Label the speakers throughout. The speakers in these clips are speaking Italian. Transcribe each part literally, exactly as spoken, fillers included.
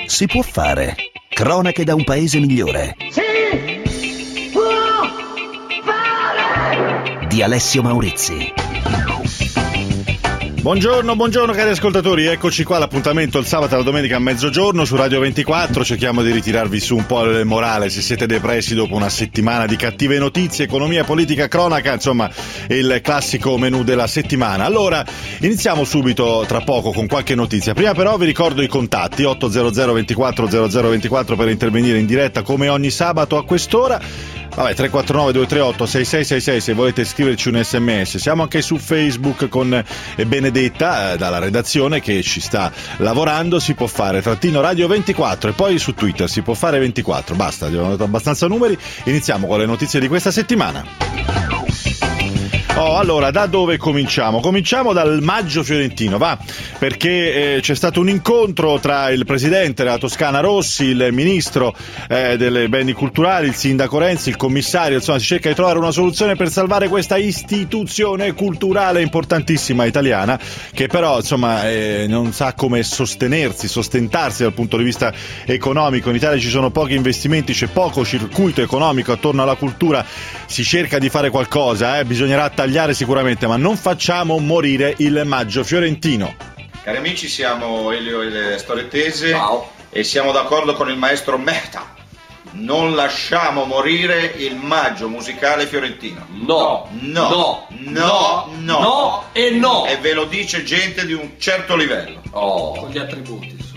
Speaker 1: Si può fare. Cronache da un paese migliore.
Speaker 2: Si può fare.
Speaker 1: Di Alessio Maurizzi.
Speaker 3: Buongiorno, buongiorno cari ascoltatori, eccoci qua all'appuntamento il sabato e la domenica a mezzogiorno su Radio ventiquattro. Cerchiamo di ritirarvi su un po' il morale se siete depressi dopo una settimana di cattive notizie, economia, politica, cronaca, insomma il classico menù della settimana. Allora, iniziamo subito tra poco con qualche notizia. Prima però vi ricordo i contatti: otto zero zero ventiquattro zero zero ventiquattro per intervenire in diretta come ogni sabato a quest'ora. Vabbè, tre quattro nove due tre otto sei sei sei sei se volete scriverci un sms. Siamo anche su Facebook con Benedetta eh, dalla redazione che ci sta lavorando. Si può fare trattino Radio ventiquattro e poi su Twitter si può fare ventiquattro. Basta, abbiamo dato abbastanza numeri. Iniziamo con le notizie di questa settimana. Oh, allora, da dove cominciamo? Cominciamo dal Maggio Fiorentino, va, perché eh, c'è stato un incontro tra il presidente della Toscana Rossi, il ministro eh, delle beni culturali, il sindaco Renzi, il commissario. Insomma, si cerca di trovare una soluzione per salvare questa istituzione culturale importantissima italiana, che però, insomma, eh, non sa come sostenersi, sostentarsi dal punto di vista economico. In Italia ci sono pochi investimenti, c'è poco circuito economico attorno alla cultura. Si cerca di fare qualcosa, eh, bisognerà tagliare sicuramente, ma non facciamo morire il Maggio Fiorentino.
Speaker 4: Cari amici, siamo Elio e le Storie Tese.
Speaker 5: Ciao.
Speaker 4: E siamo d'accordo con il maestro Mehta. Non lasciamo morire il Maggio musicale fiorentino.
Speaker 5: No,
Speaker 4: no,
Speaker 5: no,
Speaker 4: no, no,
Speaker 5: no e no.
Speaker 4: E ve lo dice gente di un certo livello.
Speaker 5: Oh, con gli attributi, insomma.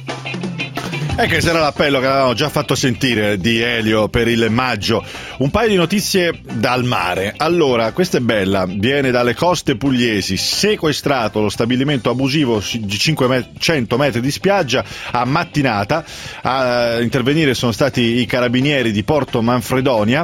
Speaker 3: E che sarà l'appello che avevamo già fatto sentire di Elio per il Maggio. Un paio di notizie dal mare. Allora, questa è bella, viene dalle coste pugliesi. Sequestrato lo stabilimento abusivo di cinquecento metri di spiaggia a mattinata. A intervenire sono stati i carabinieri di Porto Manfredonia,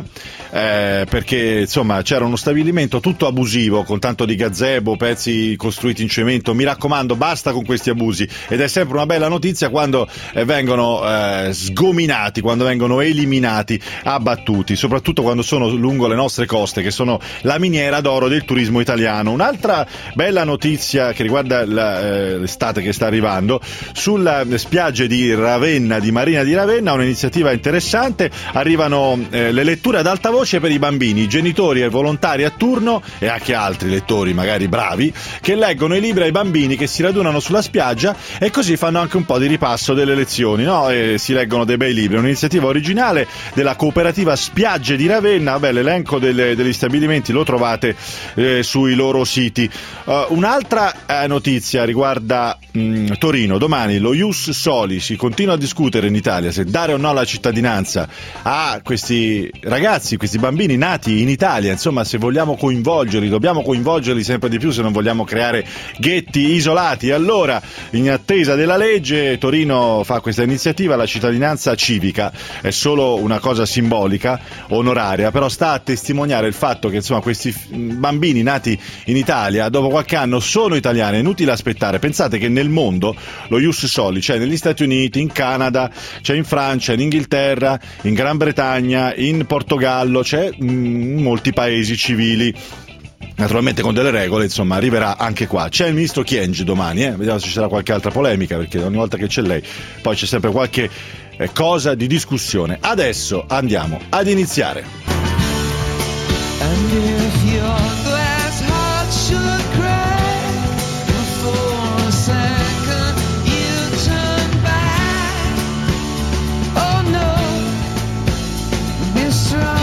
Speaker 3: eh, perché insomma c'era uno stabilimento tutto abusivo con tanto di gazebo, pezzi costruiti in cemento. Mi raccomando, basta con questi abusi, ed è sempre una bella notizia quando eh, vengono Eh, sgominati, quando vengono eliminati, abbattuti, soprattutto quando sono lungo le nostre coste, che sono la miniera d'oro del turismo italiano. Un'altra bella notizia che riguarda la, eh, l'estate che sta arrivando, sulle spiagge di Ravenna, di Marina di Ravenna, un'iniziativa interessante. Arrivano eh, le letture ad alta voce per i bambini, i genitori e volontari a turno, e anche altri lettori magari bravi, che leggono i libri ai bambini che si radunano sulla spiaggia, e così fanno anche un po' di ripasso delle lezioni, no? E si leggono dei bei libri. Un'iniziativa originale della cooperativa Spiagge di Ravenna. Vabbè, l'elenco delle, degli stabilimenti lo trovate eh, sui loro siti. Uh, un'altra eh, notizia riguarda mh, Torino. Domani lo Ius Soli, si continua a discutere in Italia se dare o no la cittadinanza a questi ragazzi, questi bambini nati in Italia. Insomma, se vogliamo coinvolgerli, dobbiamo coinvolgerli sempre di più se non vogliamo creare ghetti isolati. Allora, in attesa della legge, Torino fa questa iniziativa. La cittadinanza civica è solo una cosa simbolica, onoraria, però sta a testimoniare il fatto che insomma questi bambini nati in Italia dopo qualche anno sono italiani. È inutile aspettare. Pensate che nel mondo lo Ius Soli c'è negli Stati Uniti, in Canada, c'è in Francia, in Inghilterra, in Gran Bretagna, in Portogallo, c'è in molti paesi civili. Naturalmente con delle regole, insomma, arriverà anche qua. C'è il ministro Kyenge domani, eh? Vediamo se ci sarà qualche altra polemica, perché ogni volta che c'è lei poi c'è sempre qualche eh, cosa di discussione. Adesso andiamo ad iniziare.
Speaker 6: And if your glass heart should crack for a second, you turn back. Oh no, be strong.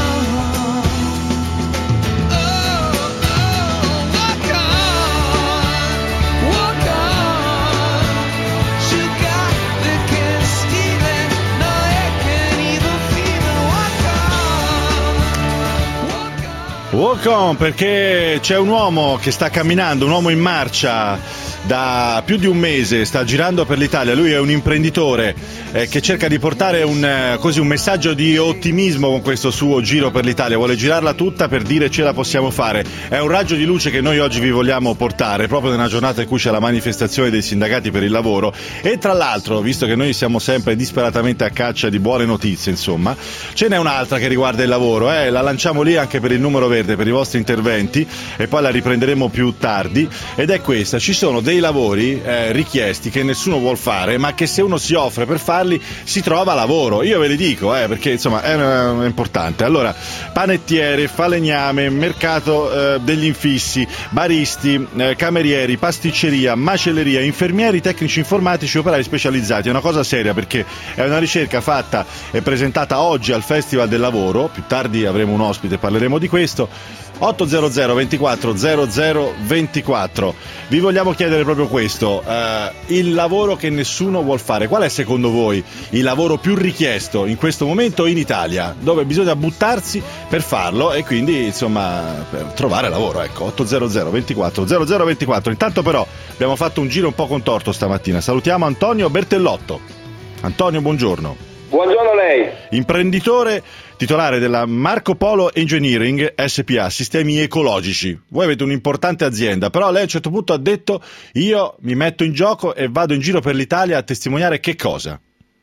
Speaker 3: Walk on, perché c'è un uomo che sta camminando, un uomo in marcia da più di un mese, sta girando per l'Italia. Lui è un imprenditore eh, che cerca di portare un, eh, così, un messaggio di ottimismo con questo suo giro per l'Italia. Vuole girarla tutta per dire ce la possiamo fare. È un raggio di luce che noi oggi vi vogliamo portare, proprio nella giornata in cui c'è la manifestazione dei sindacati per il lavoro. E tra l'altro, visto che noi siamo sempre disperatamente a caccia di buone notizie, insomma, ce n'è un'altra che riguarda il lavoro, eh? La lanciamo lì anche per il numero verde, per i vostri interventi, e poi la riprenderemo più tardi, ed è questa: ci sono dei dei lavori eh, richiesti che nessuno vuol fare, ma che se uno si offre per farli si trova lavoro. Io ve li dico, eh, perché insomma è, è importante. Allora, panettiere, falegname, mercato eh, degli infissi, baristi, eh, camerieri, pasticceria, macelleria, infermieri, tecnici informatici, operai specializzati. È una cosa seria, perché è una ricerca fatta e presentata oggi al Festival del Lavoro. Più tardi avremo un ospite, parleremo di questo. ottocento ventiquattro zero zero ventiquattro. Vi vogliamo chiedere proprio questo, eh, il lavoro che nessuno vuol fare. Qual è secondo voi il lavoro più richiesto in questo momento in Italia, dove bisogna buttarsi per farlo e quindi insomma per trovare lavoro? Ecco, ottocento ventiquattro zero zero ventiquattro. Intanto però abbiamo fatto un giro un po' contorto stamattina. Salutiamo Antonio Bertellotto. Antonio, buongiorno.
Speaker 2: Buongiorno a lei.
Speaker 3: Imprenditore, titolare della Marco Polo Engineering S P A, sistemi ecologici. Voi avete un'importante azienda, però lei a un certo punto ha detto: io mi metto in gioco e vado in giro per l'Italia a testimoniare che cosa?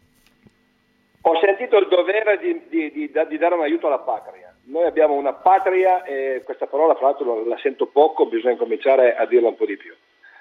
Speaker 2: Ho sentito il dovere di, di, di, di dare un aiuto alla patria. Noi abbiamo una patria e questa parola fra l'altro la sento poco, bisogna cominciare a dirla un po' di più.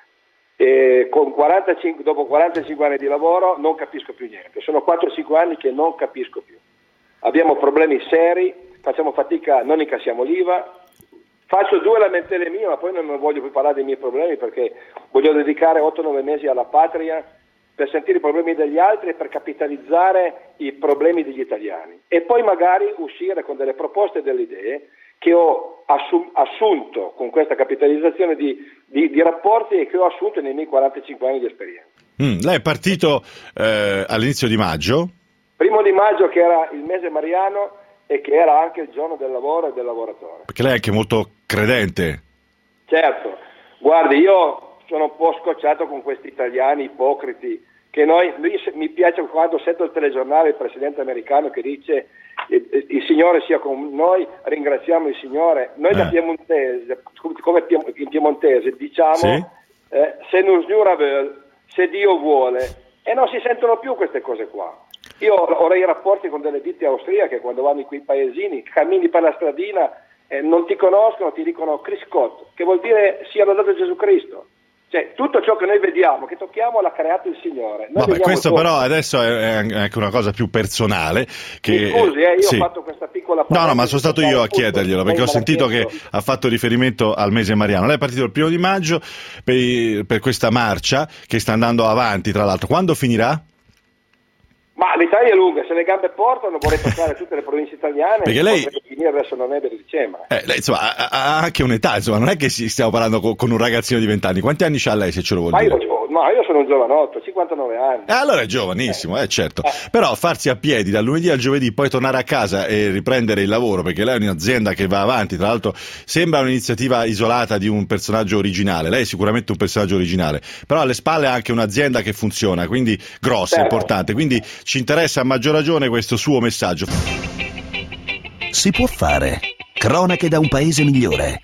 Speaker 2: E con quarantacinque, dopo quarantacinque anni di lavoro non capisco più niente, sono quattro cinque anni che non capisco più. Abbiamo problemi seri, facciamo fatica, non incassiamo l'I V A, faccio due lamentele mie, ma poi non voglio più parlare dei miei problemi perché voglio dedicare otto nove mesi alla patria per sentire i problemi degli altri e per capitalizzare i problemi degli italiani e poi magari uscire con delle proposte e delle idee che ho assum- assunto con questa capitalizzazione di, di, di rapporti e che ho assunto nei miei quarantacinque anni di esperienza.
Speaker 3: Mm, lei è partito eh, all'inizio di maggio?
Speaker 2: Primo di maggio, che era il mese mariano e che era anche il giorno del lavoro e del lavoratore.
Speaker 3: Perché lei è anche molto credente.
Speaker 2: Certo, guardi, io sono un po' scocciato con questi italiani ipocriti che noi, mi piace quando sento il telegiornale il presidente americano che dice il Signore sia con noi, ringraziamo il Signore. Noi eh. da Piemontese, come in piemontese diciamo sì. eh, se nos giura vuol, se Dio vuole, e non si sentono più queste cose qua. Io ho i rapporti con delle ditte austriache, quando vanno in quei paesini, cammini per la stradina, eh, non ti conoscono, ti dicono Christ, che vuol dire sia lodato Gesù Cristo. Cioè, tutto ciò che noi vediamo, che tocchiamo, l'ha creato il Signore. Noi
Speaker 3: Vabbè, questo
Speaker 2: solo.
Speaker 3: Però adesso è anche una cosa più personale. Che,
Speaker 2: Mi scusi, eh, io
Speaker 3: sì.
Speaker 2: ho fatto questa piccola
Speaker 3: No, no, ma sono stato io a chiederglielo, perché ho sentito che ha fatto riferimento al mese mariano. Lei è partito il primo di maggio per, per questa marcia che sta andando avanti, tra l'altro. Quando finirà?
Speaker 2: Ma l'Italia è lunga, se le gambe portano vorrei passare tutte le province italiane.
Speaker 3: Perché lei
Speaker 2: finire verso novembre e dicembre.
Speaker 3: Eh, lei insomma ha, ha anche un'età, insomma, non è che si stiamo parlando con, con un ragazzino di vent'anni. Quanti anni c'ha lei, se ce lo vuol
Speaker 2: Ma
Speaker 3: dire?
Speaker 2: io, no, io sono un giovanotto, cinquantanove anni.
Speaker 3: Eh, allora è giovanissimo, eh, certo. Eh. Però farsi a piedi dal lunedì al giovedì, poi tornare a casa e riprendere il lavoro, perché lei è un'azienda che va avanti, tra l'altro sembra un'iniziativa isolata di un personaggio originale. Lei è sicuramente un personaggio originale, però alle spalle ha anche un'azienda che funziona, quindi grossa, certo. Importante. Quindi ci interessa a maggior ragione questo suo messaggio.
Speaker 1: Si può fare. Cronache da un paese migliore.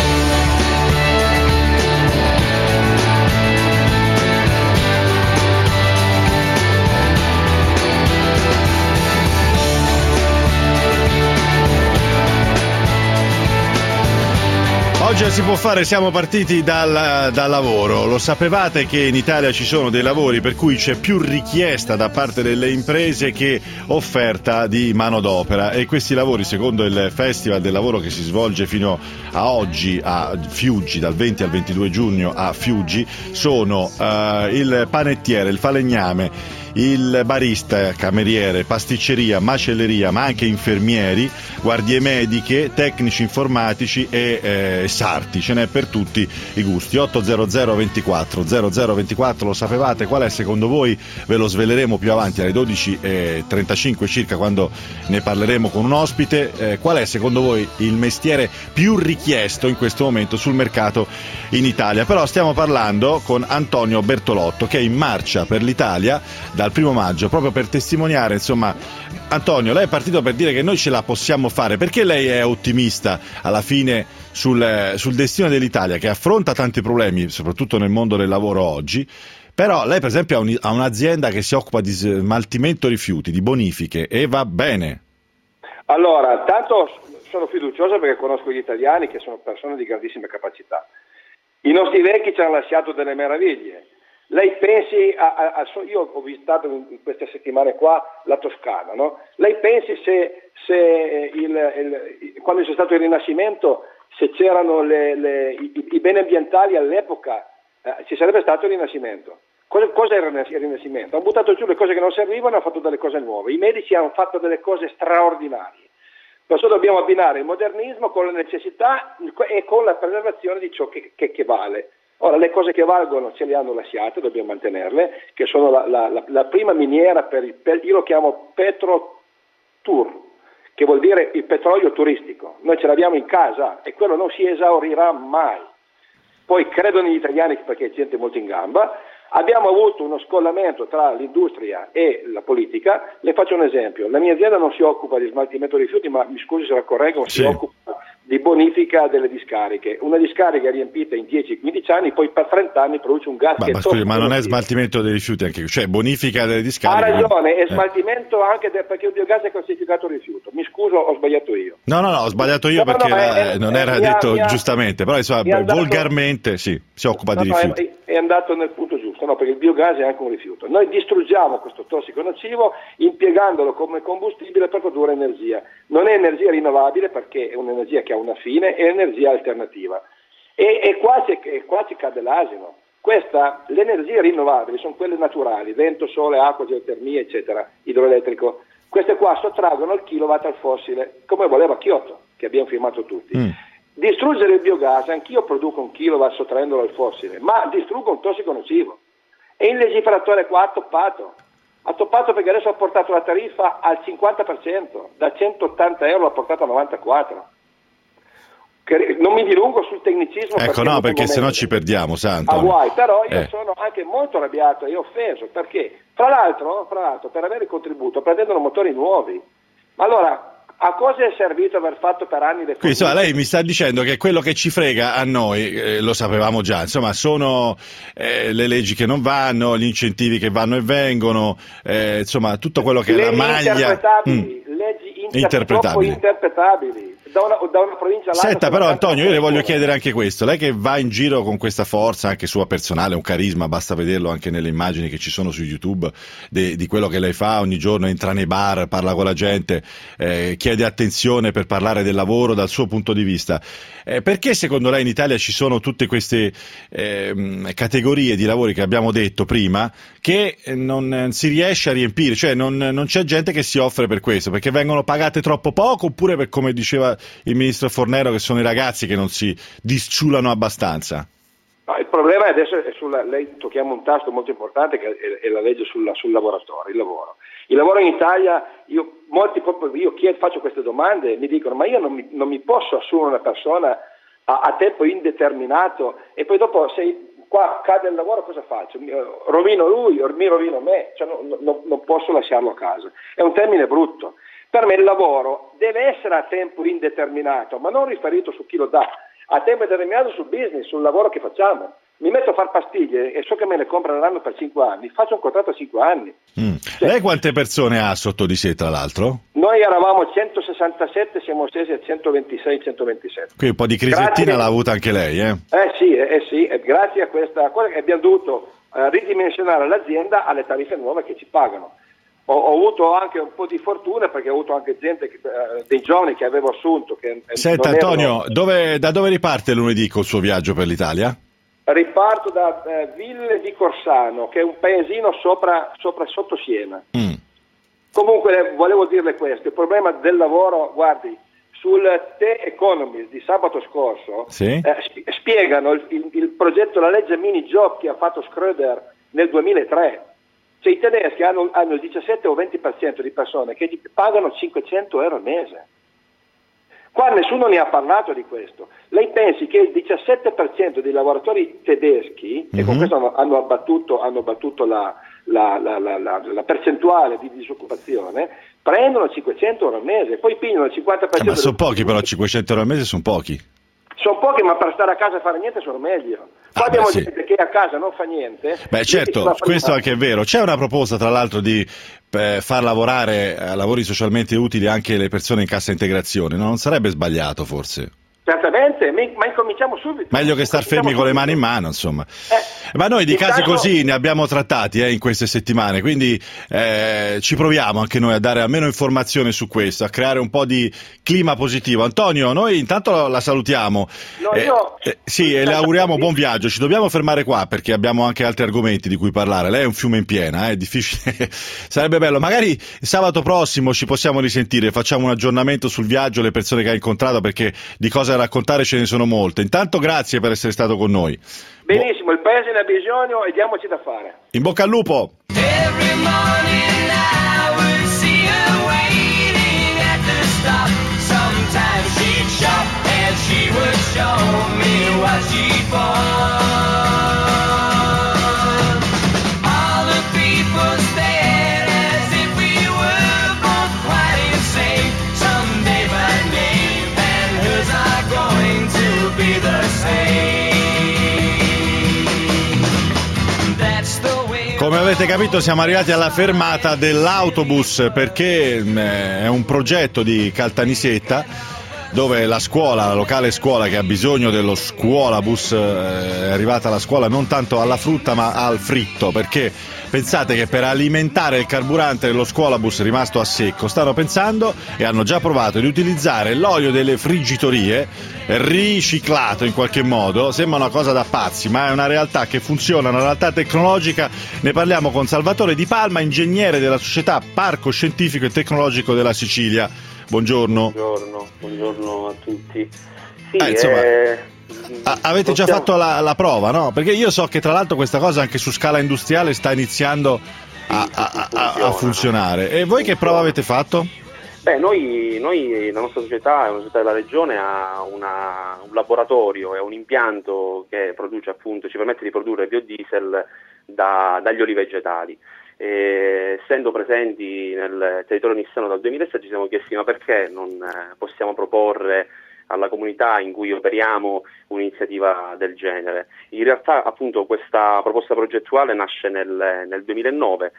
Speaker 3: Oggi si può fare, siamo partiti dal, dal lavoro. Lo sapevate che in Italia ci sono dei lavori per cui c'è più richiesta da parte delle imprese che offerta di manodopera, e questi lavori, secondo il Festival del Lavoro che si svolge fino a oggi a Fiuggi, dal venti al ventidue giugno a Fiuggi, sono uh, il panettiere, il falegname, il barista, cameriere, pasticceria, macelleria, ma anche infermieri, guardie mediche, tecnici informatici e eh, sarti. Ce n'è per tutti i gusti. Ottocento ventiquattro zero zero ventiquattro, lo sapevate? Qual è secondo voi? Ve lo sveleremo più avanti alle dodici e trentacinque circa, quando ne parleremo con un ospite. Eh, qual è secondo voi il mestiere più richiesto in questo momento sul mercato in Italia? Però stiamo parlando con Antonio Bertolotto, che è in marcia per l'Italia dal primo maggio, proprio per testimoniare, insomma. Antonio, lei è partito per dire che noi ce la possiamo fare. Perché lei è ottimista alla fine sul, sul destino dell'Italia, che affronta tanti problemi, soprattutto nel mondo del lavoro oggi? Però lei per esempio ha, un, ha un'azienda che si occupa di smaltimento rifiuti, di bonifiche, e va bene.
Speaker 2: Allora, tanto sono fiducioso perché conosco gli italiani, che sono persone di grandissime capacità. I nostri vecchi ci hanno lasciato delle meraviglie. Lei pensi, a, a, a, io ho visitato in queste settimane qua la Toscana, no? Lei pensi se, se il, il, quando c'è stato il Rinascimento, se c'erano le, le, i, i beni ambientali all'epoca, eh, ci sarebbe stato il Rinascimento. Cosa, cosa era il Rinascimento? Hanno buttato giù le cose che non servivano e hanno fatto delle cose nuove. I medici hanno fatto delle cose straordinarie. Perciò dobbiamo abbinare il modernismo con la necessità e con la preservazione di ciò che, che, che vale. Ora, le cose che valgono ce le hanno lasciate, dobbiamo mantenerle, che sono la, la, la, la prima miniera, per il, per, io lo chiamo Petro Tour, che vuol dire il petrolio turistico. Noi ce l'abbiamo in casa e quello non si esaurirà mai. Poi credono gli italiani perché è gente molto in gamba. Abbiamo avuto uno scollamento tra l'industria e la politica. Le faccio un esempio: la mia azienda non si occupa di smaltimento dei rifiuti, ma mi scusi se la correggo,
Speaker 3: sì.
Speaker 2: si occupa di bonifica delle discariche. Una discarica riempita in dieci quindici anni, poi per trenta anni produce un gas
Speaker 3: ma,
Speaker 2: che
Speaker 3: ma,
Speaker 2: è
Speaker 3: scusi, ma non è
Speaker 2: tossico.
Speaker 3: smaltimento dei rifiuti anche, cioè bonifica delle discariche?
Speaker 2: Ha ragione, è
Speaker 3: eh.
Speaker 2: smaltimento anche de, perché il biogas è classificato rifiuto. Mi scuso, ho sbagliato io.
Speaker 3: No, no, no, ho sbagliato io
Speaker 2: No, no,
Speaker 3: perché
Speaker 2: no,
Speaker 3: era,
Speaker 2: è-
Speaker 3: non
Speaker 2: è-
Speaker 3: era
Speaker 2: mi ha-
Speaker 3: detto
Speaker 2: mi ha-
Speaker 3: giustamente, però insomma,
Speaker 2: mi ha dato-
Speaker 3: volgarmente sì, si occupa
Speaker 2: No,
Speaker 3: di
Speaker 2: no,
Speaker 3: rifiuti.
Speaker 2: è, è andato nel punto giusto, no, perché il biogas è anche un rifiuto. Noi distruggiamo questo tossico nocivo impiegandolo come combustibile per produrre energia. Non è energia rinnovabile perché è un'energia che ha una fine, è energia alternativa. E, e qua, ci, e qua ci cade l'asino. Questa, le energie rinnovabili sono quelle naturali, vento, sole, acqua, geotermia, eccetera, idroelettrico. Queste qua sottraggono il kilowatt al fossile, come voleva Kyoto, che abbiamo firmato tutti.
Speaker 3: Mm.
Speaker 2: Distruggere il biogas, anch'io produco un kilowatt sottraendolo al fossile, ma distruggo un tossico nocivo. E il legislatore qua ha toppato. Ha toppato perché adesso ha portato la tariffa al cinquanta per cento, da centottanta euro l'ha portato a novantaquattro. Che, non mi dilungo sul tecnicismo.
Speaker 3: Ecco, no, perché
Speaker 2: momento,
Speaker 3: sennò ci perdiamo, sa
Speaker 2: a
Speaker 3: Antonio.
Speaker 2: guai, però io
Speaker 3: Eh.
Speaker 2: sono anche molto arrabbiato e offeso perché, fra l'altro, fra l'altro, per avere il contributo pretendono motori nuovi. Ma allora, a cosa è servito aver fatto per anni le
Speaker 3: Quindi insomma,
Speaker 2: forniture?
Speaker 3: lei mi sta dicendo che quello che ci frega a noi, eh, lo sapevamo già, insomma, sono eh, le leggi che non vanno, gli incentivi che vanno e vengono, eh, insomma, tutto quello che è la
Speaker 2: Leggi
Speaker 3: maglia.
Speaker 2: interpretabili,
Speaker 3: Mm.
Speaker 2: leggi inter-
Speaker 3: Interpretabili.
Speaker 2: troppo interpretabili da una, da una provincia all'altra.
Speaker 3: Senta,
Speaker 2: sono
Speaker 3: però
Speaker 2: tante
Speaker 3: Antonio, io le voglio
Speaker 2: persone.
Speaker 3: chiedere anche questo. Lei che va in giro con questa forza, anche sua personale, un carisma, basta vederlo anche nelle immagini che ci sono su YouTube, de, di quello che lei fa, ogni giorno entra nei bar, parla con la gente, eh, chiede attenzione per parlare del lavoro dal suo punto di vista. Eh, perché secondo lei in Italia ci sono tutte queste eh, categorie di lavori che abbiamo detto prima, che non si riesce a riempire? Cioè non, non c'è gente che si offre per questo, perché vengono pagate troppo poco, oppure per, come diceva il ministro Fornero, che sono i ragazzi che non si disciulano abbastanza?
Speaker 2: No, il problema è adesso è sulla, lei tocchiamo un tasto molto importante che è, è la legge sulla, sul lavoratore, il lavoro. Il lavoro in Italia, io, molti proprio, io chiedo, faccio queste domande e mi dicono ma io non mi, non mi posso assumere una persona a, a tempo indeterminato e poi dopo se qua cade il lavoro cosa faccio? Mi, rovino lui, mi rovino me, cioè, no, no, non posso lasciarlo a casa. È un termine brutto. Per me il lavoro deve essere a tempo indeterminato, ma non riferito su chi lo dà, a tempo determinato sul business, sul lavoro che facciamo. Mi metto a fare pastiglie e so che me le compreranno per cinque anni, faccio un contratto a cinque anni.
Speaker 3: Mm. Lei quante persone ha sotto di sé, tra l'altro?
Speaker 2: Noi eravamo centosessantasette, siamo scesi a centoventisei centoventisette.
Speaker 3: Qui un po' di crisettina
Speaker 2: Grazie.
Speaker 3: l'ha avuta anche lei, eh?
Speaker 2: Eh sì, eh sì, eh, grazie a questa cosa che abbiamo dovuto eh, ridimensionare l'azienda alle tariffe nuove che ci pagano. Ho, ho avuto anche un po' di fortuna perché ho avuto anche gente, che, eh, dei giovani che avevo assunto. Che, eh,
Speaker 3: Senta
Speaker 2: non erano-
Speaker 3: Antonio, dove, da dove riparte lunedì col suo viaggio per l'Italia?
Speaker 2: Riparto da eh, Ville di Corsano, che è un paesino sopra, sopra sotto Siena.
Speaker 3: Mm.
Speaker 2: Comunque eh, volevo dirle questo, il problema del lavoro, guardi, sul The Economist di sabato scorso
Speaker 3: Sì.
Speaker 2: eh, sp- spiegano il, il, il progetto, la legge mini job che ha fatto Schröder nel duemilatré. Cioè i tedeschi hanno, hanno il diciassette o venti per cento di persone che gli pagano cinquecento euro al mese. Qua nessuno ne ha parlato di questo. Lei pensi che il diciassette per cento dei lavoratori tedeschi, e con
Speaker 3: Mhm.
Speaker 2: questo hanno, hanno abbattuto, hanno abbattuto la, la, la, la, la, la percentuale di disoccupazione, prendono cinquecento euro al mese, poi pigliano il cinquanta per
Speaker 3: Eh,
Speaker 2: cento.
Speaker 3: ma sono pochi però, cinquecento euro al mese sono pochi.
Speaker 2: Sono pochi, ma per stare a casa a fare niente sono meglio. Qua
Speaker 3: Ah,
Speaker 2: abbiamo
Speaker 3: beh, sì.
Speaker 2: gente che a casa non fa niente.
Speaker 3: Beh certo,
Speaker 2: Sulla prima-
Speaker 3: questo anche è vero. C'è una proposta tra l'altro di eh, far lavorare a lavori socialmente utili anche le persone in cassa integrazione, no? Non sarebbe sbagliato forse?
Speaker 2: Certamente, ma incominciamo subito.
Speaker 3: Meglio che star fermi con le mani in mano, insomma.
Speaker 2: Eh,
Speaker 3: ma noi di casi
Speaker 2: intanto...
Speaker 3: così ne abbiamo trattati eh, in queste settimane, quindi eh, ci proviamo anche noi a dare almeno informazione su questo, a creare un po' di clima positivo. Antonio, noi intanto la salutiamo.
Speaker 2: No,
Speaker 3: eh,
Speaker 2: io...
Speaker 3: eh, sì, e le auguriamo buon viaggio. Ci dobbiamo fermare qua perché abbiamo anche altri argomenti di cui parlare. Lei è un fiume in piena, eh, è difficile. Sarebbe bello. Magari sabato prossimo ci possiamo risentire, facciamo un aggiornamento sul viaggio, le persone che ha incontrato, perché di cosa raccontare ce ne sono molte. Intanto grazie per essere stato con noi.
Speaker 2: Benissimo, il paese ne ha bisogno e diamoci da fare.
Speaker 3: In bocca al lupo.
Speaker 6: Every morning I would see her waiting at the stop. Sometimes she'd shop and she would show me what she bought. All the people stared as if we were both quite insane. Someday my name and hers are going to be the same.
Speaker 3: Come avete capito siamo arrivati alla fermata dell'autobus perché eh, è un progetto di Caltanissetta dove la scuola, la locale scuola che ha bisogno dello scuolabus, eh, è arrivata alla scuola non tanto alla frutta ma al fritto, perché pensate che per alimentare il carburante dello scuolabus rimasto a secco stanno pensando e hanno già provato di utilizzare l'olio delle friggitorie riciclato in qualche modo. Sembra una cosa da pazzi, ma è una realtà che funziona, una realtà tecnologica. Ne parliamo con Salvatore Di Palma, ingegnere della società Parco Scientifico e Tecnologico della Sicilia. Buongiorno.
Speaker 7: Buongiorno, buongiorno a tutti. Sì,
Speaker 3: eh, insomma,
Speaker 7: eh,
Speaker 3: a- avete già
Speaker 7: possiamo...
Speaker 3: fatto la, la prova, no? Perché io so che tra l'altro questa cosa anche su scala industriale sta iniziando a,
Speaker 7: sì,
Speaker 3: a,
Speaker 7: sì,
Speaker 3: a, a funzionare. E voi che prova avete fatto?
Speaker 7: Beh, noi, noi, la nostra società, è una società della regione, ha una, un laboratorio e un impianto che produce appunto, ci permette di produrre biodiesel da, dagli oli vegetali. E, essendo presenti nel territorio nissano dal duemilasette, ci siamo chiesti ma perché non eh, possiamo proporre alla comunità in cui operiamo un'iniziativa del genere. In realtà appunto questa proposta progettuale nasce nel, nel duemilanove,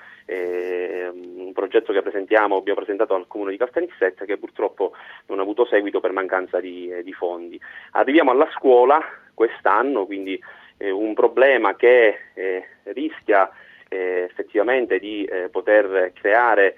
Speaker 7: eh, un progetto che presentiamo, abbiamo presentato al comune di Caltanissetta, che purtroppo non ha avuto seguito per mancanza di, eh, di fondi. Arriviamo alla scuola quest'anno, quindi eh, un problema che eh, rischia Eh, effettivamente di eh, poter creare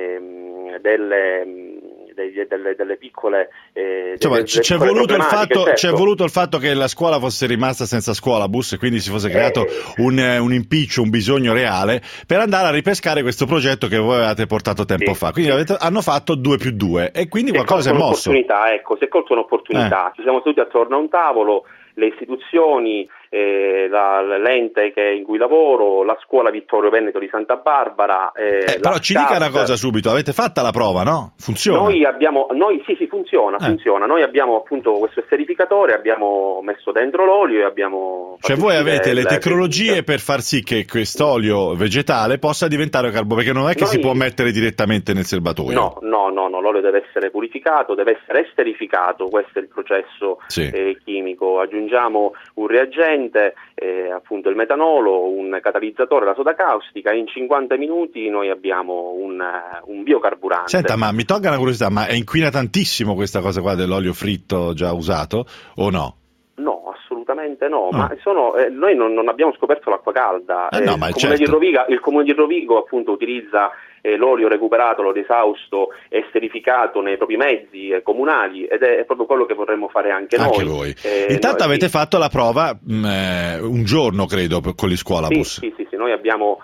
Speaker 7: ehm, delle, delle, delle, delle piccole eh,
Speaker 3: Insomma,
Speaker 7: delle,
Speaker 3: c'è,
Speaker 7: delle
Speaker 3: voluto il fatto,
Speaker 7: certo.
Speaker 3: c'è voluto il fatto che la scuola fosse rimasta senza scuolabus e quindi si fosse creato
Speaker 7: eh,
Speaker 3: un, un impiccio, un bisogno reale per andare a ripescare questo progetto che voi avevate portato tempo
Speaker 7: sì,
Speaker 3: fa. Quindi
Speaker 7: sì.
Speaker 3: avete, hanno fatto due più due e quindi
Speaker 7: si
Speaker 3: qualcosa è mosso.
Speaker 7: Un'opportunità, ecco, si è colto un'opportunità.
Speaker 3: Eh.
Speaker 7: Ci siamo seduti attorno a un tavolo, le istituzioni, eh, la, l'ente che, in cui lavoro, la scuola Vittorio Veneto di Santa Barbara. Eh,
Speaker 3: Eh, però
Speaker 7: la
Speaker 3: ci
Speaker 7: C A S.
Speaker 3: dica una cosa subito, avete fatta la prova, no? Funziona?
Speaker 7: Noi abbiamo, noi sì, sì, funziona,
Speaker 3: Eh.
Speaker 7: funziona. Noi abbiamo appunto questo esterificatore, abbiamo messo dentro l'olio e abbiamo.
Speaker 3: Cioè
Speaker 7: fatto
Speaker 3: voi
Speaker 7: uscire
Speaker 3: avete le
Speaker 7: il-
Speaker 3: tecnologie per far sì che quest'olio vegetale possa diventare carbo, perché non è che
Speaker 7: Noi-
Speaker 3: si può mettere direttamente nel serbatoio.
Speaker 7: No, no, no, no, l'olio deve essere purificato, deve essere esterificato, questo è il processo
Speaker 3: Sì.
Speaker 7: eh, chimico. Aggiungiamo un reagente, eh, appunto il metanolo, un catalizzatore, la soda caustica, e in cinquanta minuti noi abbiamo un, eh, un biocarburante.
Speaker 3: Senta, ma mi tolga una curiosità, ma è inquina tantissimo questa cosa qua dell'olio fritto già usato o no?
Speaker 7: No, assolutamente no,
Speaker 3: Ah.
Speaker 7: ma sono, eh, noi non, non abbiamo scoperto l'acqua calda.
Speaker 3: Eh no, ma
Speaker 7: il, comune
Speaker 3: certo.
Speaker 7: di Rovigo, il comune di Rovigo appunto utilizza eh, l'olio recuperato, l'olio esausto, esterificato nei propri mezzi eh, comunali, ed è, è proprio quello che vorremmo fare anche,
Speaker 3: Anche
Speaker 7: noi.
Speaker 3: voi.
Speaker 7: Eh,
Speaker 3: Intanto
Speaker 7: noi-
Speaker 3: avete
Speaker 7: sì,
Speaker 3: fatto la prova mh, eh, un giorno, credo, per- con gli
Speaker 7: sì,
Speaker 3: scuolabus.
Speaker 7: sì, sì, sì, noi abbiamo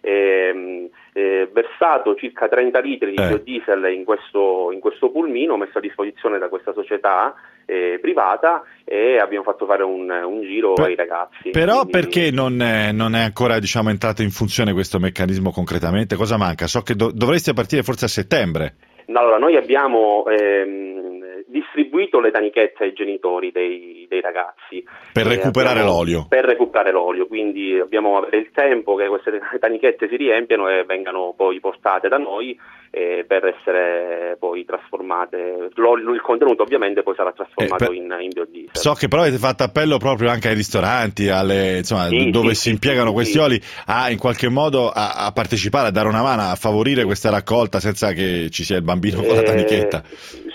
Speaker 7: ehm, eh, versato circa trenta litri di
Speaker 3: Eh.
Speaker 7: biodiesel in questo, in questo pulmino messo a disposizione da questa società eh, privata, e abbiamo fatto fare un, un giro
Speaker 3: Per-
Speaker 7: ai ragazzi.
Speaker 3: Però
Speaker 7: Quindi-
Speaker 3: perché non è, non è ancora diciamo, entrato in funzione questo meccanismo concretamente? Cosa manca? So che do- dovreste partire forse a settembre.
Speaker 7: Allora, noi abbiamo ehm, distribuito le tanichette ai genitori dei, dei ragazzi.
Speaker 3: Per
Speaker 7: Eh,
Speaker 3: recuperare
Speaker 7: abbiamo-
Speaker 3: l'olio.
Speaker 7: Per recuperare l'olio, quindi dobbiamo avere il tempo che queste tanichette si riempiano e vengano poi portate da noi eh, per essere poi trasformate. L'olio, il contenuto ovviamente poi sarà trasformato
Speaker 3: Eh, per-
Speaker 7: in, in biodiesel.
Speaker 3: So che però avete fatto appello proprio anche ai ristoranti, alle, insomma,
Speaker 7: Sì,
Speaker 3: dove
Speaker 7: sì,
Speaker 3: si
Speaker 7: sì,
Speaker 3: impiegano
Speaker 7: sì,
Speaker 3: questi
Speaker 7: sì.
Speaker 3: oli, a in qualche modo a, a partecipare, a dare una mano, a favorire questa raccolta senza che ci sia il bambino con la
Speaker 7: Eh,
Speaker 3: tanichetta.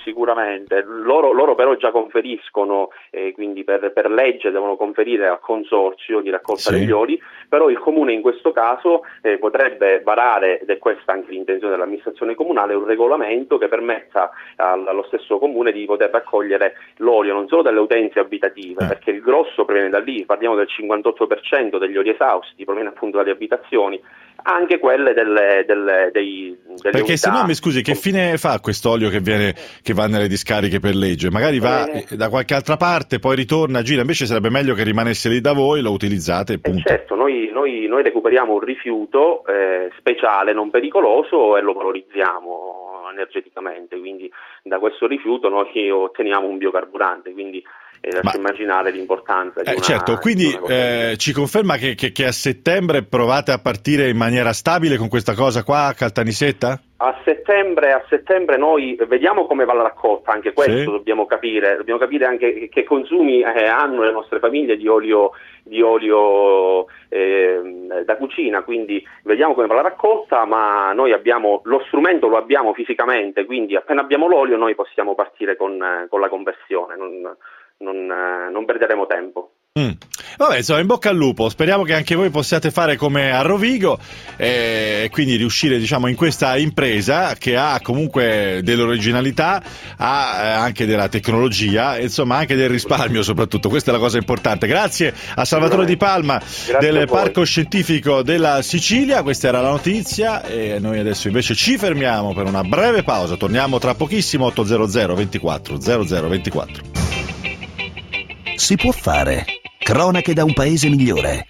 Speaker 7: sicuramente. Loro, loro però già conferiscono, eh, quindi per, per legge devono conferire al consorzio di raccolta
Speaker 3: Sì.
Speaker 7: degli oli, però il comune in questo caso eh, potrebbe varare, ed è questa anche l'intenzione dell'amministrazione comunale, un regolamento che permetta al- allo stesso comune di poter raccogliere l'olio non solo dalle utenze abitative,
Speaker 3: Eh.
Speaker 7: perché il grosso proviene da lì, parliamo del cinquantotto per cento degli oli esausti, proviene appunto dalle abitazioni, anche quelle delle, delle, dei, delle
Speaker 3: Perché se
Speaker 7: unità.
Speaker 3: no, mi scusi, che fine fa quest'olio che viene che va nelle discariche per legge? Magari va
Speaker 7: Eh.
Speaker 3: eh, da qualche altra parte, poi ritorna, gira, invece sarebbe meglio che rimanesse lì da voi, lo utilizzate e
Speaker 7: Eh,
Speaker 3: punto.
Speaker 7: certo, noi, noi, noi recuperiamo un rifiuto eh, speciale, non pericoloso, e lo valorizziamo energeticamente, quindi da questo rifiuto noi otteniamo un biocarburante, quindi eh, lascio
Speaker 3: Ma-
Speaker 7: immaginare l'importanza di
Speaker 3: Eh,
Speaker 7: una,
Speaker 3: certo, quindi
Speaker 7: di una cosa del genere.
Speaker 3: eh, ci conferma che, che- che a settembre provate a partire in maniera stabile con questa cosa qua a Caltanissetta?
Speaker 7: A settembre, a settembre noi vediamo come va la raccolta, anche questo
Speaker 3: Sì.
Speaker 7: dobbiamo capire, dobbiamo capire anche che, che consumi eh, hanno le nostre famiglie di olio, di olio ehm, da cucina, quindi vediamo come va la raccolta, ma noi abbiamo lo strumento, lo abbiamo fisicamente, quindi appena abbiamo l'olio noi possiamo partire con, eh, con la conversione, non, non, eh, non perderemo tempo.
Speaker 3: Mm. Vabbè, insomma, in bocca al lupo, speriamo che anche voi possiate fare come a Rovigo eh, e quindi riuscire, diciamo, in questa impresa che ha comunque dell'originalità, ha eh, anche della tecnologia, e, insomma, anche del risparmio soprattutto. Questa è la cosa importante. Grazie a Salvatore Di Palma
Speaker 7: Grazie
Speaker 3: del
Speaker 7: a voi.
Speaker 3: Parco Scientifico della Sicilia. Questa era la notizia e noi adesso invece ci fermiamo per una breve pausa. Torniamo tra pochissimo. Ottocento ventiquattro zero zero ventiquattro.
Speaker 1: Si può fare. Cronache da un paese migliore.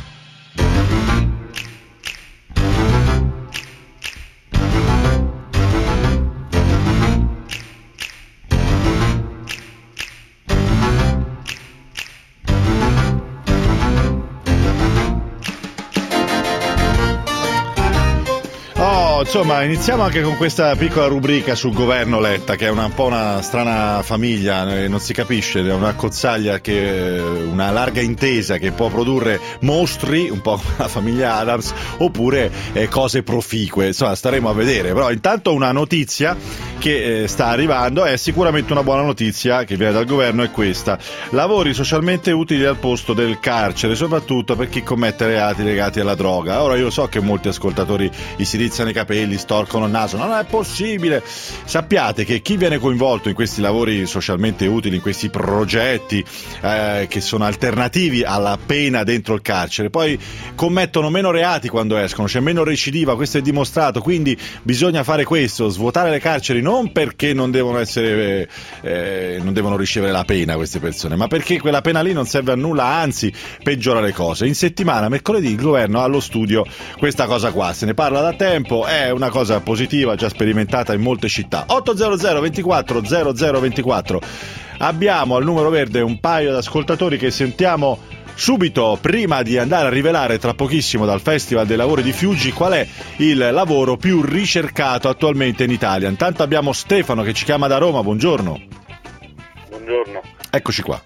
Speaker 3: Oh, insomma, iniziamo anche con questa piccola rubrica sul governo Letta, che è una, un po' una strana famiglia, eh, non si capisce, è una cozzaglia, che, una larga intesa che può produrre mostri, un po' come la famiglia Adams, oppure eh, cose proficue, insomma, staremo a vedere. Però intanto una notizia che eh, sta arrivando, è sicuramente una buona notizia che viene dal governo, è questa: lavori socialmente utili al posto del carcere, soprattutto per chi commette reati legati alla droga. Ora io so che molti ascoltatori gli si rizzano i capelli, storcono il naso, no, non è possibile. Sappiate che chi viene coinvolto in questi lavori socialmente utili, in questi progetti eh, che sono alternativi alla pena dentro il carcere, poi commettono meno reati quando escono, c'è meno recidiva, questo è dimostrato. Quindi bisogna fare questo, svuotare le carceri, non perché non devono essere eh, non devono ricevere la pena queste persone, ma perché quella pena lì non serve a nulla, anzi peggiora le cose. In settimana, mercoledì, il governo ha allo studio questa cosa qua, se ne parla da tempo, è una cosa positiva, già sperimentata in molte città. Ottocento ventiquattro zero zero ventiquattro. Abbiamo al numero verde un paio di ascoltatori che sentiamo subito, prima di andare a rivelare tra pochissimo dal Festival dei Lavori di Fiuggi qual è il lavoro più ricercato attualmente in Italia. Intanto abbiamo Stefano che ci chiama da Roma. Buongiorno.
Speaker 8: Buongiorno,
Speaker 3: Eccoci qua.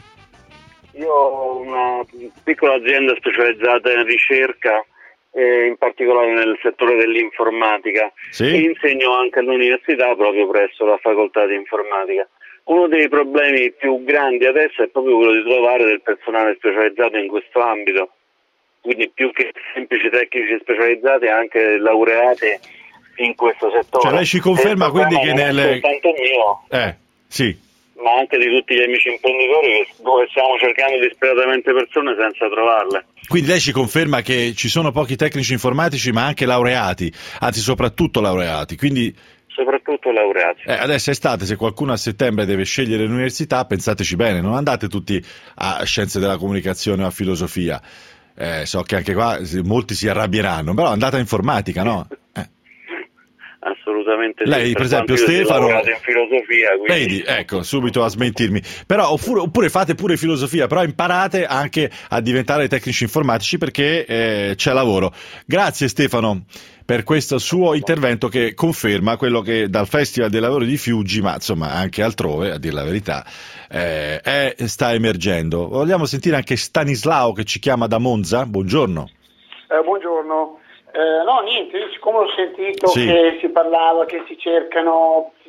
Speaker 8: io ho una piccola azienda specializzata in ricerca, eh, in particolare nel settore dell'informatica,
Speaker 3: Sì?
Speaker 8: e insegno anche all'università proprio presso la facoltà di informatica. Uno dei problemi più grandi adesso è proprio quello di trovare del personale specializzato in questo ambito, quindi più che semplici tecnici specializzati, anche laureati in questo settore.
Speaker 3: Cioè lei ci conferma
Speaker 8: E il
Speaker 3: quindi
Speaker 8: problema
Speaker 3: che
Speaker 8: non è
Speaker 3: nelle...
Speaker 8: soltanto mio,
Speaker 3: Eh, sì.
Speaker 8: ma anche di tutti gli amici imprenditori, che- dove stiamo cercando disperatamente persone senza trovarle.
Speaker 3: Quindi lei ci conferma che ci sono pochi tecnici informatici ma anche laureati, anzi soprattutto laureati, quindi...
Speaker 8: Soprattutto laureati.
Speaker 3: Eh, adesso è estate, se qualcuno a settembre deve scegliere l'università, pensateci bene, non andate tutti a scienze della comunicazione o a filosofia. Eh, so che anche qua molti si arrabbieranno, però andate a informatica, no? Eh.
Speaker 8: Assolutamente sì.
Speaker 3: Lei, per esempio,
Speaker 8: quanto io sia
Speaker 3: Stefano,
Speaker 8: laureato in filosofia, quindi...
Speaker 3: vedi, ecco, subito a smentirmi. Però oppure, oppure fate pure filosofia, però imparate anche a diventare tecnici informatici, perché eh, c'è lavoro. Grazie Stefano per questo suo intervento che conferma quello che dal Festival dei Lavori di Fiuggi, ma insomma anche altrove, a dire la verità, eh, è, sta emergendo. Vogliamo sentire anche Stanislao che ci chiama da Monza? Buongiorno.
Speaker 9: Eh, buongiorno. Eh, no, niente, io siccome ho sentito
Speaker 3: Sì.
Speaker 9: che si parlava, che si cercano, si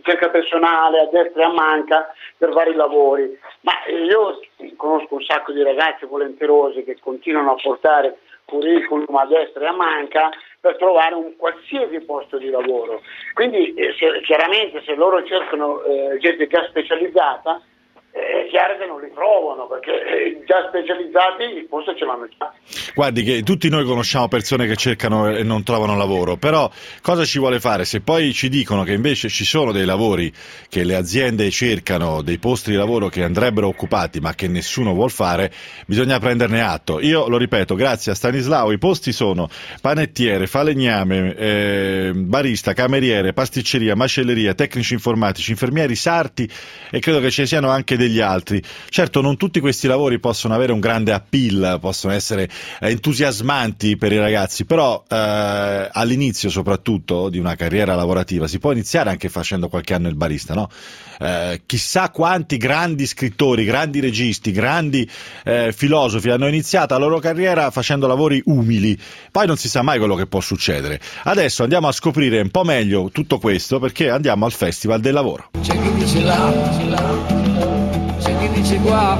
Speaker 9: cerca personale a destra e a manca per vari lavori, ma io conosco un sacco di ragazzi volenterosi che continuano a portare curriculum a destra e a manca per trovare un qualsiasi posto di lavoro. Quindi eh, se, chiaramente se loro cercano eh, gente già specializzata, è chiaro che non li trovano, perché eh, già specializzati il posto ce l'hanno già.
Speaker 3: Guardi che tutti noi conosciamo persone che cercano e non trovano lavoro, però cosa ci vuole fare? Se poi ci dicono che invece ci sono dei lavori che le aziende cercano, dei posti di lavoro che andrebbero occupati ma che nessuno vuol fare, bisogna prenderne atto. Io lo ripeto, grazie a Stanislao i posti sono panettiere, falegname, eh, barista, cameriere, pasticceria, macelleria, tecnici informatici, infermieri, sarti, e credo che ce ne siano anche degli altri. Certo, non tutti questi lavori possono avere un grande appeal, possono essere entusiasmanti per i ragazzi, però eh, all'inizio soprattutto di una carriera lavorativa si può iniziare anche facendo qualche anno il barista, no? Eh, chissà quanti grandi scrittori, grandi registi, grandi eh, filosofi hanno iniziato la loro carriera facendo lavori umili, poi non si sa mai quello che può succedere. Adesso andiamo a scoprire un po' meglio tutto questo, perché andiamo al Festival del Lavoro.
Speaker 6: C'è chi dice là, c'è là, c'è chi dice qua,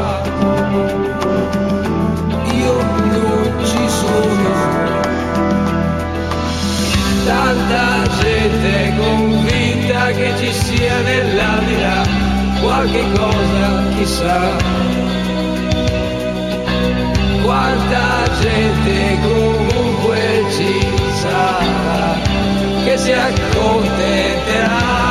Speaker 6: io non ci sono. Tanta gente convinta che ci sia nell'aldilà qualche cosa, chissà. Quanta gente comunque ci sarà che si accontenterà.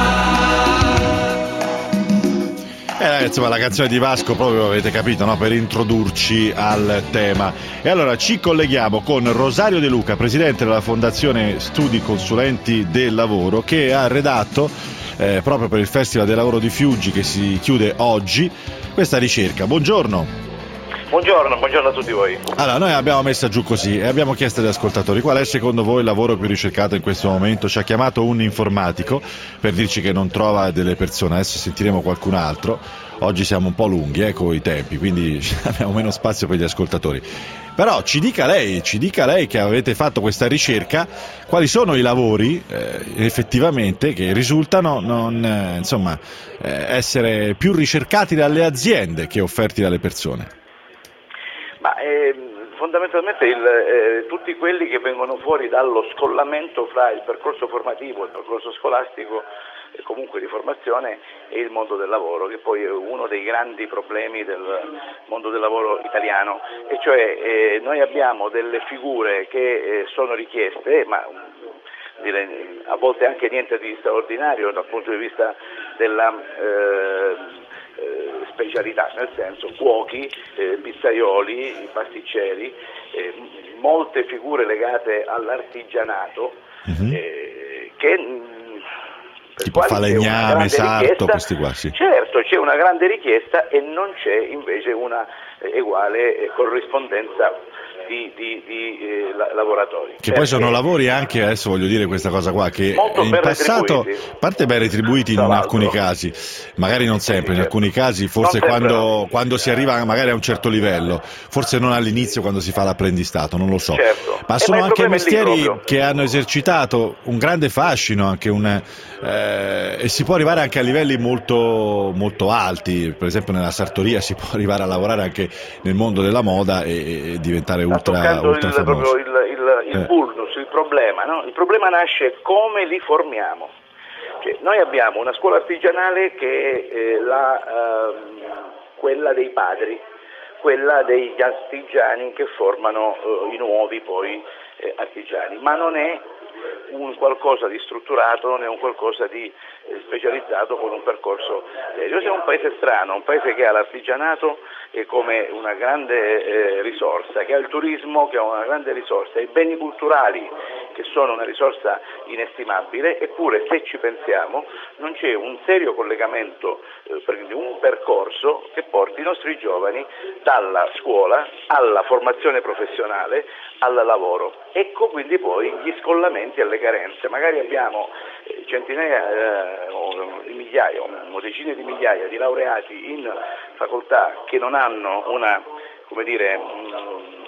Speaker 3: Eh, ragazzi, ma la canzone di Vasco proprio avete capito, no? Per introdurci al tema. E allora ci colleghiamo con Rosario De Luca, presidente della Fondazione Studi Consulenti del Lavoro, che ha redatto eh, proprio per il Festival del Lavoro di Fiuggi che si chiude oggi questa ricerca. Buongiorno.
Speaker 10: Buongiorno, buongiorno a tutti voi.
Speaker 3: Allora, noi abbiamo messa giù così e abbiamo chiesto agli ascoltatori qual è secondo voi il lavoro più ricercato in questo momento. Ci ha chiamato un informatico per dirci che non trova delle persone, adesso sentiremo qualcun altro. Oggi siamo un po' lunghi eh, con i tempi, quindi abbiamo meno spazio per gli ascoltatori. Però ci dica lei, ci dica lei che avete fatto questa ricerca, quali sono i lavori eh, effettivamente che risultano non, eh, insomma, eh, essere più ricercati dalle aziende che offerti dalle persone.
Speaker 10: Ma eh, fondamentalmente il, eh, tutti quelli che vengono fuori dallo scollamento fra il percorso formativo e il percorso scolastico e comunque di formazione e il mondo del lavoro, che poi è uno dei grandi problemi del mondo del lavoro italiano, e cioè eh, noi abbiamo delle figure che eh, sono richieste, ma direi, a volte anche niente di straordinario dal punto di vista della eh, Eh, specialità, nel senso cuochi, eh, pizzaioli, pasticceri, eh, molte figure legate all'artigianato mm-hmm. eh, che mh,
Speaker 3: tipo falegname, sarto, questi qua sì.
Speaker 10: Certo, c'è una grande richiesta e non c'è invece una eh, uguale eh, corrispondenza di, di, di eh, la, lavoratori.
Speaker 3: Che Perché poi sono lavori anche, adesso voglio dire questa cosa qua, che in passato, a parte ben retribuiti in alcuni casi, magari non sempre, in alcuni casi forse quando, quando si arriva magari a un certo livello, forse non all'inizio quando si fa l'apprendistato, non lo so,
Speaker 10: certo.
Speaker 3: ma sono ma anche mestieri che hanno esercitato un grande fascino, anche un, eh, e si può arrivare anche a livelli molto, molto alti, per esempio nella sartoria si può arrivare a lavorare anche nel mondo della moda e, e diventare ultra, ultra
Speaker 10: il,
Speaker 3: famoso.
Speaker 10: Proprio il, il, il eh. vulnus, il problema, no? Il problema nasce come li formiamo. Cioè, noi abbiamo una scuola artigianale che è eh, la, ehm, quella dei padri, quella degli artigiani che formano eh, i nuovi poi eh, artigiani, ma non è un qualcosa di strutturato, non è un qualcosa di eh, specializzato con un percorso serio. Siamo un paese strano, un paese che ha l'artigianato eh, come una grande eh, risorsa, che ha il turismo che è una grande risorsa, i beni culturali che sono una risorsa inestimabile, eppure se ci pensiamo non c'è un serio collegamento, eh, un percorso che porti i nostri giovani dalla scuola alla formazione professionale al lavoro. Ecco quindi poi gli scollamenti e le carenze. Magari abbiamo eh, centinaia eh, o migliaia o decine di migliaia di laureati in facoltà che non hanno una, come dire,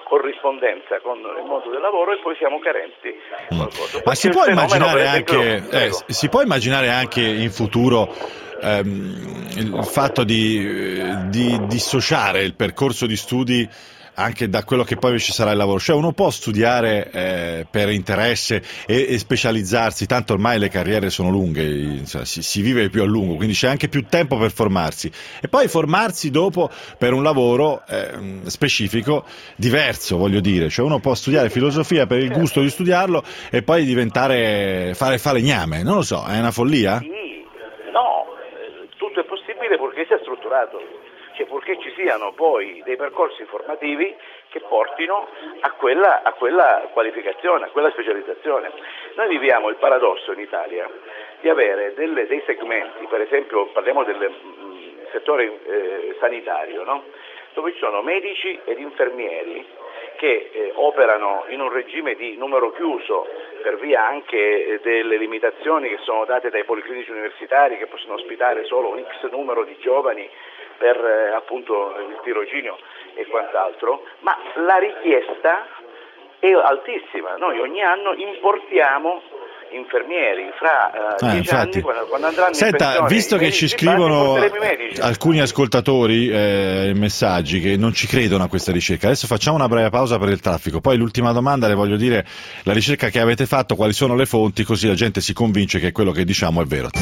Speaker 10: corrispondenza con il mondo del lavoro e poi siamo carenti.
Speaker 3: Mm. Ma si può immaginare anche, eh, si può immaginare anche in futuro ehm, il fatto di, di dissociare il percorso di studi anche da quello che poi ci sarà il lavoro, cioè uno può studiare eh, per interesse e, e specializzarsi, tanto ormai le carriere sono lunghe, insomma, si, si vive più a lungo, quindi c'è anche più tempo per formarsi e poi formarsi dopo per un lavoro eh, specifico, diverso, voglio dire, cioè uno può studiare filosofia per il gusto di studiarlo e poi diventare, fare falegname, non lo so, è una follia?
Speaker 10: Sì, no, tutto è possibile purché sia strutturato. Cioè, purché ci siano poi dei percorsi formativi che portino a quella, a quella qualificazione, a quella specializzazione. Noi viviamo il paradosso in Italia di avere delle, dei segmenti, per esempio parliamo del mh, settore eh, sanitario, no? Dove ci sono medici ed infermieri che eh, operano in un regime di numero chiuso per via anche eh, delle limitazioni che sono date dai policlinici universitari che possono ospitare solo un X numero di giovani per eh, appunto il tirocinio e quant'altro, ma la richiesta è altissima. Noi ogni anno importiamo infermieri fra uh, dieci anni quando, quando andranno
Speaker 3: Senta,
Speaker 10: in pensione,
Speaker 3: visto che ci scrivono alcuni ascoltatori eh, messaggi che non ci credono a questa ricerca, adesso facciamo una breve pausa per il traffico, poi l'ultima domanda le voglio dire, la ricerca che avete fatto, quali sono le fonti, così la gente si convince che quello che diciamo è vero.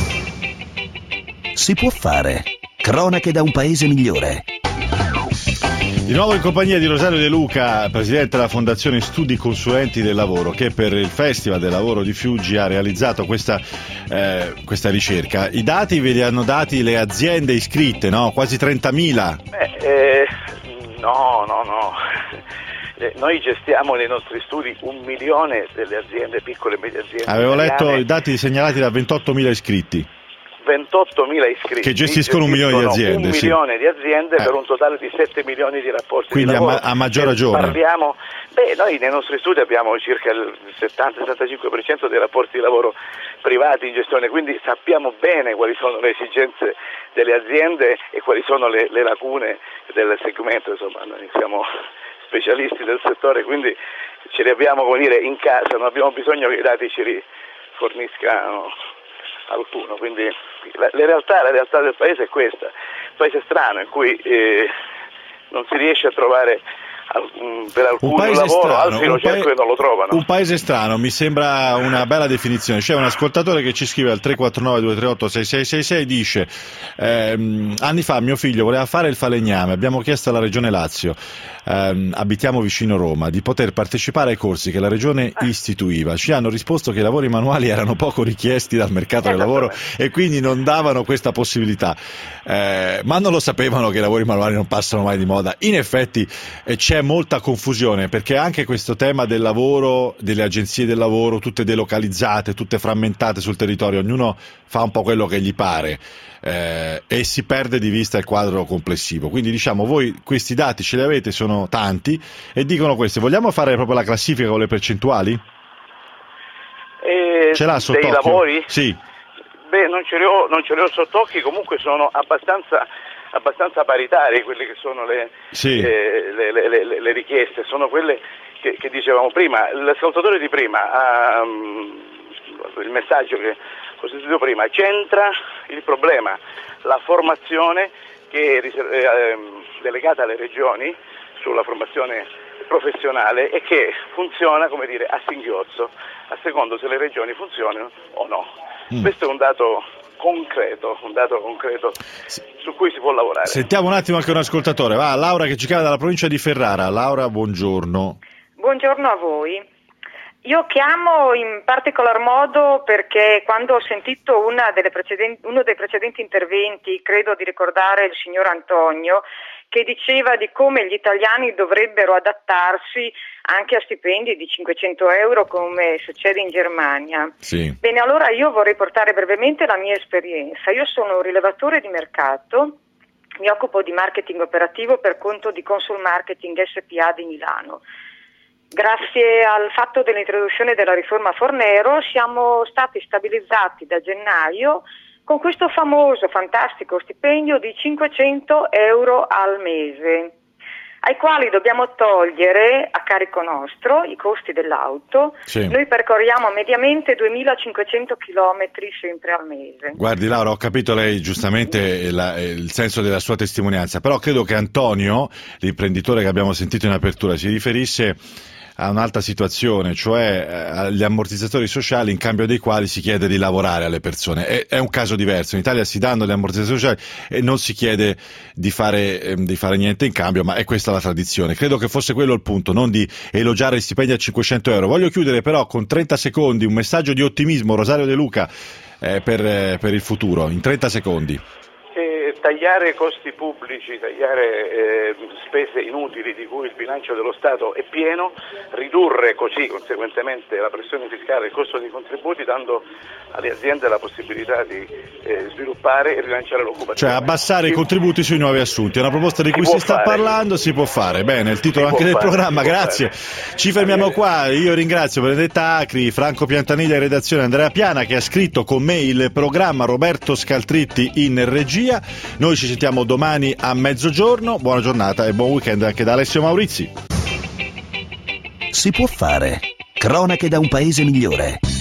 Speaker 1: Si può fare. Cronache da un paese migliore.
Speaker 3: Di nuovo in compagnia di Rosario De Luca, presidente della Fondazione Studi Consulenti del Lavoro, che per il Festival del Lavoro di Fiuggi ha realizzato questa, eh, questa ricerca. I dati ve li hanno dati le aziende iscritte, no? Quasi trentamila.
Speaker 10: Beh, eh, no, no, no. Eh, noi gestiamo nei nostri studi un milione delle aziende, piccole e medie aziende.
Speaker 3: Avevo
Speaker 10: italiane.
Speaker 3: letto i dati segnalati da ventottomila iscritti.
Speaker 10: ventottomila iscritti
Speaker 3: che gestiscono un milione di aziende,
Speaker 10: un
Speaker 3: sì.
Speaker 10: milione di aziende
Speaker 3: eh.
Speaker 10: per un totale di sette milioni di rapporti
Speaker 3: quindi
Speaker 10: di lavoro.
Speaker 3: a, ma- a maggior ragione
Speaker 10: parliamo, beh, noi nei nostri studi abbiamo circa il settanta settantacinque per cento dei rapporti di lavoro privati in gestione, quindi sappiamo bene quali sono le esigenze delle aziende e quali sono le, le lacune del segmento. Insomma, noi siamo specialisti del settore, quindi ce li abbiamo, come dire, in casa, non abbiamo bisogno che i dati ci riforniscano alcuno, quindi la, la, realtà, la realtà del paese è questa, un paese strano in cui eh, non si riesce a trovare al, per alcuni un lavoro, strano, altri lo cercano e non lo trovano.
Speaker 3: Un paese strano, mi sembra una bella definizione. C'è un ascoltatore che ci scrive al tre quattro nove due tre otto sei sei sei sei, dice ehm, anni fa mio figlio voleva fare il falegname, abbiamo chiesto alla Regione Lazio, ehm, abitiamo vicino Roma, di poter partecipare ai corsi che la Regione istituiva. Ci hanno risposto che i lavori manuali erano poco richiesti dal mercato del lavoro e quindi non davano questa possibilità, eh, ma non lo sapevano che i lavori manuali non passano mai di moda. In effetti eh, c'è molta confusione, perché anche questo tema del lavoro, delle agenzie del lavoro, tutte delocalizzate, tutte frammentate sul territorio, ognuno fa un po' quello che gli pare eh, e si perde di vista il quadro complessivo. Quindi diciamo, voi questi dati ce li avete, sono tanti e dicono questo. Vogliamo fare proprio la classifica con le percentuali?
Speaker 10: Eh,
Speaker 3: ce l'ha sott'occhio?
Speaker 10: Dei lavori?
Speaker 3: Sì.
Speaker 10: Beh, non ce li ho, non ce li ho sott'occhi, comunque sono abbastanza abbastanza paritari quelle che sono le,
Speaker 3: sì.
Speaker 10: eh, le, le, le, le richieste, sono quelle che, che dicevamo prima. L'ascoltatore di prima ha um, il messaggio che ho sentito prima, centra il problema, la formazione che è eh, delegata alle regioni sulla formazione professionale e che funziona, come dire, a singhiozzo, a secondo se le regioni funzionano o no. Mm. Questo è un dato concreto, un dato concreto su cui si può lavorare.
Speaker 3: Sentiamo un attimo anche un ascoltatore. Va, Laura che ci chiama dalla provincia di Ferrara. Laura, buongiorno.
Speaker 11: Buongiorno a voi. Io chiamo in particolar modo perché quando ho sentito una delle precedenti, uno dei precedenti interventi, credo di ricordare il signor Antonio, che diceva di come gli italiani dovrebbero adattarsi anche a stipendi di cinquecento euro come succede in Germania.
Speaker 3: Sì.
Speaker 11: Bene, allora io vorrei portare brevemente la mia esperienza. Io sono un rilevatore di mercato, mi occupo di marketing operativo per conto di Consul Marketing S P A di Milano. Grazie al fatto dell'introduzione della riforma Fornero siamo stati stabilizzati da gennaio con questo famoso, fantastico stipendio di cinquecento euro al mese. ai quali dobbiamo togliere a carico nostro i costi dell'auto.
Speaker 3: Sì.
Speaker 11: Noi percorriamo mediamente duemilacinquecento chilometri sempre al mese.
Speaker 3: Guardi Laura, ho capito lei giustamente la, il senso della sua testimonianza, però credo che Antonio, l'imprenditore che abbiamo sentito in apertura, si riferisse a un'altra situazione, cioè agli ammortizzatori sociali in cambio dei quali si chiede di lavorare alle persone. È, è un caso diverso, in Italia si danno gli ammortizzatori sociali e non si chiede di fare, eh, di fare niente in cambio, ma è questa la tradizione. Credo che fosse quello il punto, non di elogiare gli stipendi a cinquecento euro. Voglio chiudere però con trenta secondi un messaggio di ottimismo, Rosario De Luca, eh, per, eh, per il futuro, in trenta secondi.
Speaker 10: Tagliare costi pubblici, tagliare eh, spese inutili di cui il bilancio dello Stato è pieno, ridurre così conseguentemente la pressione fiscale e il costo dei contributi, dando alle aziende la possibilità di eh, sviluppare e rilanciare l'occupazione.
Speaker 3: Cioè abbassare i contributi sui nuovi assunti, è una proposta di cui
Speaker 10: si
Speaker 3: si sta
Speaker 10: fare.
Speaker 3: parlando, si può fare. Bene, il titolo
Speaker 10: Si
Speaker 3: anche
Speaker 10: può
Speaker 3: del
Speaker 10: fare,
Speaker 3: programma,
Speaker 10: si può
Speaker 3: grazie.
Speaker 10: fare.
Speaker 3: Ci fermiamo qua, io ringrazio Benedetta Acri, Franco Piantaniglia in redazione, Andrea Piana che ha scritto con me il programma, Roberto Scaltritti in regia. Noi ci sentiamo domani a mezzogiorno, buona giornata e buon weekend anche da Alessio Maurizi.
Speaker 1: Si può fare. Cronache da un paese migliore.